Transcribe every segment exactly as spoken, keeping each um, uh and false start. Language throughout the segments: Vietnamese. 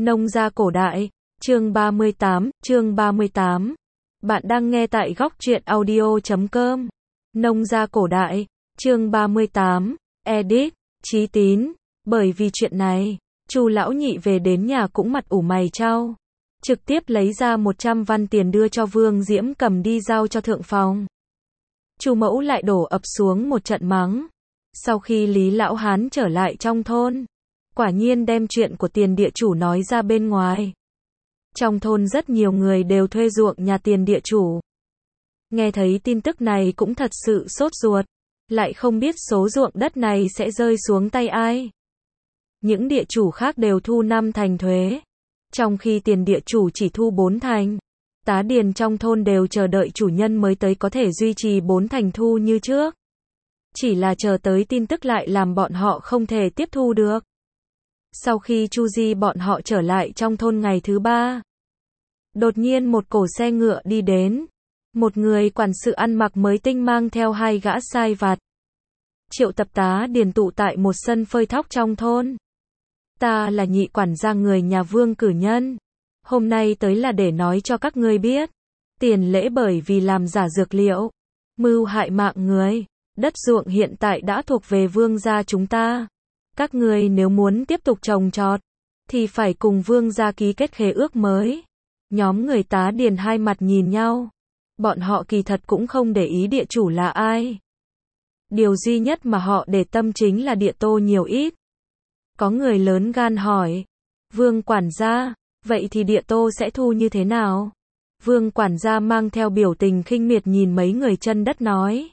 Nông gia cổ đại, chương ba mươi tám, chương ba mươi tám. Bạn đang nghe tại góc truyện audio chấm com. Nông gia cổ đại, chương ba mươi tám, edit, Chí Tín. Bởi vì chuyện này, Chu lão nhị về đến nhà cũng mặt ủ mày chau, trực tiếp lấy ra một trăm văn tiền đưa cho Vương Diễm cầm đi giao cho thượng phòng. Chu mẫu lại đổ ập xuống một trận mắng. Sau khi Lý lão hán trở lại trong thôn, quả nhiên đem chuyện của tiền địa chủ nói ra bên ngoài. Trong thôn rất nhiều người đều thuê ruộng nhà tiền địa chủ. Nghe thấy tin tức này cũng thật sự sốt ruột, lại không biết số ruộng đất này sẽ rơi xuống tay ai. Những địa chủ khác đều thu năm thành thuế, trong khi tiền địa chủ chỉ thu bốn thành. Tá điền trong thôn đều chờ đợi chủ nhân mới tới có thể duy trì bốn thành thu như trước. Chỉ là chờ tới tin tức lại làm bọn họ không thể tiếp thu được. Sau khi Chu Di bọn họ trở lại trong thôn ngày thứ ba, đột nhiên một cổ xe ngựa đi đến. Một người quản sự ăn mặc mới tinh mang theo hai gã sai vặt, triệu tập tá điền tụ tại một sân phơi thóc trong thôn. Ta là nhị quản gia người nhà Vương cử nhân. Hôm nay tới là để nói cho các ngươi biết, tiền lễ bởi vì làm giả dược liệu, mưu hại mạng người, đất ruộng hiện tại đã thuộc về Vương gia chúng ta. Các ngươi nếu muốn tiếp tục trồng trọt, thì phải cùng Vương gia ký kết khế ước mới. Nhóm người tá điền hai mặt nhìn nhau. Bọn họ kỳ thật cũng không để ý địa chủ là ai. Điều duy nhất mà họ để tâm chính là địa tô nhiều ít. Có người lớn gan hỏi, Vương quản gia, vậy thì địa tô sẽ thu như thế nào? Vương quản gia mang theo biểu tình khinh miệt nhìn mấy người chân đất nói.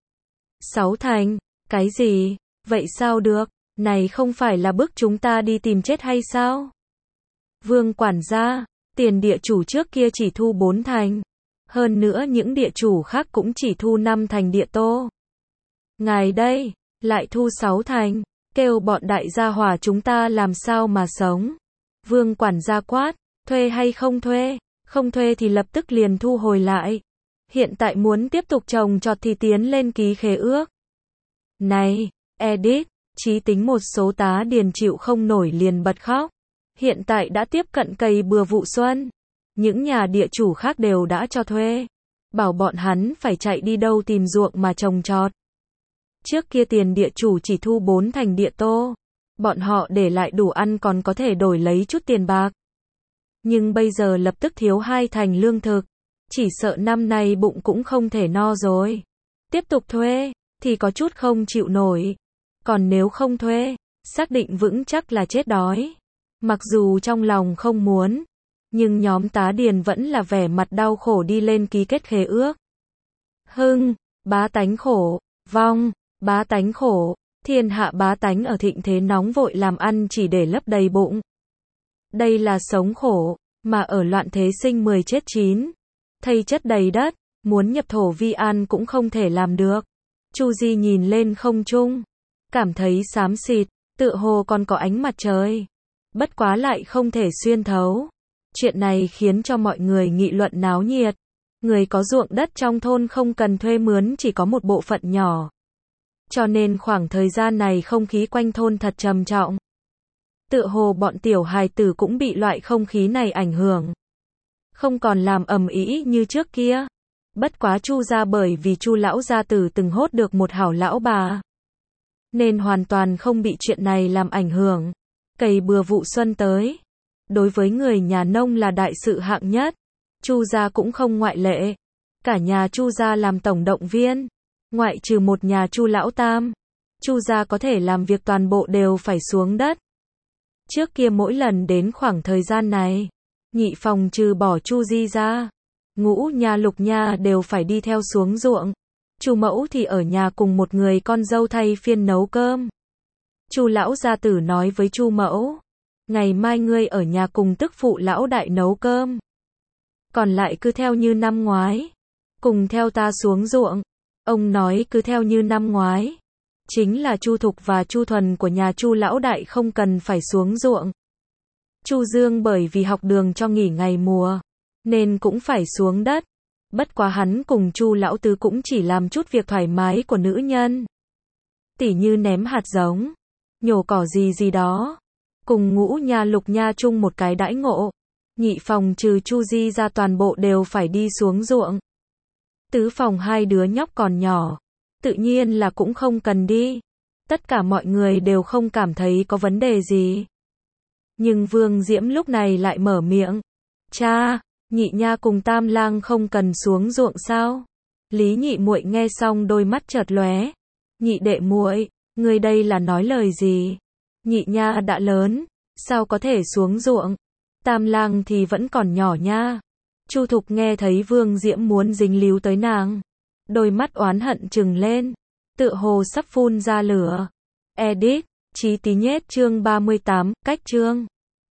Sáu thành, cái gì? Vậy sao được? Này không phải là bức chúng ta đi tìm chết hay sao? Vương quản gia, tiền địa chủ trước kia chỉ thu bốn thành. Hơn nữa những địa chủ khác cũng chỉ thu năm thành địa tô. Ngài đây, lại thu sáu thành, kêu bọn đại gia hỏa chúng ta làm sao mà sống? Vương quản gia quát, thuê hay không thuê? Không thuê thì lập tức liền thu hồi lại. Hiện tại muốn tiếp tục trồng trọt thì tiến lên ký khế ước. Này, edit, Chí Tính một số tá điền chịu không nổi liền bật khóc. Hiện tại đã tiếp cận cày bừa vụ xuân. Những nhà địa chủ khác đều đã cho thuê. Bảo bọn hắn phải chạy đi đâu tìm ruộng mà trồng trọt. Trước kia tiền địa chủ chỉ thu bốn thành địa tô. Bọn họ để lại đủ ăn còn có thể đổi lấy chút tiền bạc. Nhưng bây giờ lập tức thiếu hai thành lương thực. Chỉ sợ năm nay bụng cũng không thể no rồi. Tiếp tục thuê, thì có chút không chịu nổi. Còn nếu không thuê, xác định vững chắc là chết đói. Mặc dù trong lòng không muốn, nhưng nhóm tá điền vẫn là vẻ mặt đau khổ đi lên ký kết khế ước. Hưng, bá tánh khổ, vong, bá tánh khổ, thiên hạ bá tánh ở thịnh thế nóng vội làm ăn chỉ để lấp đầy bụng. Đây là sống khổ, mà ở loạn thế sinh mười chết chín. Thây chất đầy đất, muốn nhập thổ vi an cũng không thể làm được. Chu Di nhìn lên không trung, cảm thấy xám xịt, tựa hồ còn có ánh mặt trời. Bất quá lại không thể xuyên thấu. Chuyện này khiến cho mọi người nghị luận náo nhiệt. Người có ruộng đất trong thôn không cần thuê mướn chỉ có một bộ phận nhỏ. Cho nên khoảng thời gian này không khí quanh thôn thật trầm trọng. Tựa hồ bọn tiểu hài tử cũng bị loại không khí này ảnh hưởng. Không còn làm ầm ĩ như trước kia. Bất quá Chu gia bởi vì Chu lão gia tử từng hốt được một hảo lão bà, nên hoàn toàn không bị chuyện này làm ảnh hưởng. Cày bừa vụ xuân tới, đối với người nhà nông là đại sự hạng nhất. Chu gia cũng không ngoại lệ. Cả nhà Chu gia làm tổng động viên, ngoại trừ một nhà Chu lão tam. Chu gia có thể làm việc toàn bộ đều phải xuống đất. Trước kia mỗi lần đến khoảng thời gian này, nhị phòng trừ bỏ Chu Di ra, ngũ nha lục nha đều phải đi theo xuống ruộng. Chu mẫu thì ở nhà cùng một người con dâu thay phiên nấu cơm. Chu lão gia tử nói với Chu mẫu, ngày mai ngươi ở nhà cùng tức phụ lão đại nấu cơm. Còn lại cứ theo như năm ngoái, cùng theo ta xuống ruộng. Ông nói cứ theo như năm ngoái, chính là Chu Thục và Chu Thuần của nhà Chu lão đại không cần phải xuống ruộng. Chu Dương bởi vì học đường cho nghỉ ngày mùa, nên cũng phải xuống đất. Bất quá hắn cùng Chu lão tứ cũng chỉ làm chút việc thoải mái của nữ nhân. Tỉ như ném hạt giống, nhổ cỏ gì gì đó. cùng Ngũ Nha Lục Nha chung một cái đãi ngộ. Nhị phòng trừ Chu Di ra toàn bộ đều phải đi xuống ruộng. Tứ phòng hai đứa nhóc còn nhỏ, tự nhiên là cũng không cần đi. Tất cả mọi người đều không cảm thấy có vấn đề gì. Nhưng Vương Diễm lúc này lại mở miệng. Cha, Nhị Nha cùng Tam Lang không cần xuống ruộng sao? Lý Nhị muội nghe xong đôi mắt chợt lóe. Nhị đệ muội, ngươi đây là nói lời gì? Nhị Nha đã lớn, sao có thể xuống ruộng? Tam Lang thì vẫn còn nhỏ nha. Chu Thục nghe thấy Vương Diễm muốn dính líu tới nàng, đôi mắt oán hận trừng lên, tựa hồ sắp phun ra lửa. Edit, Chí Tí Nhết chương ba mươi tám, cách chương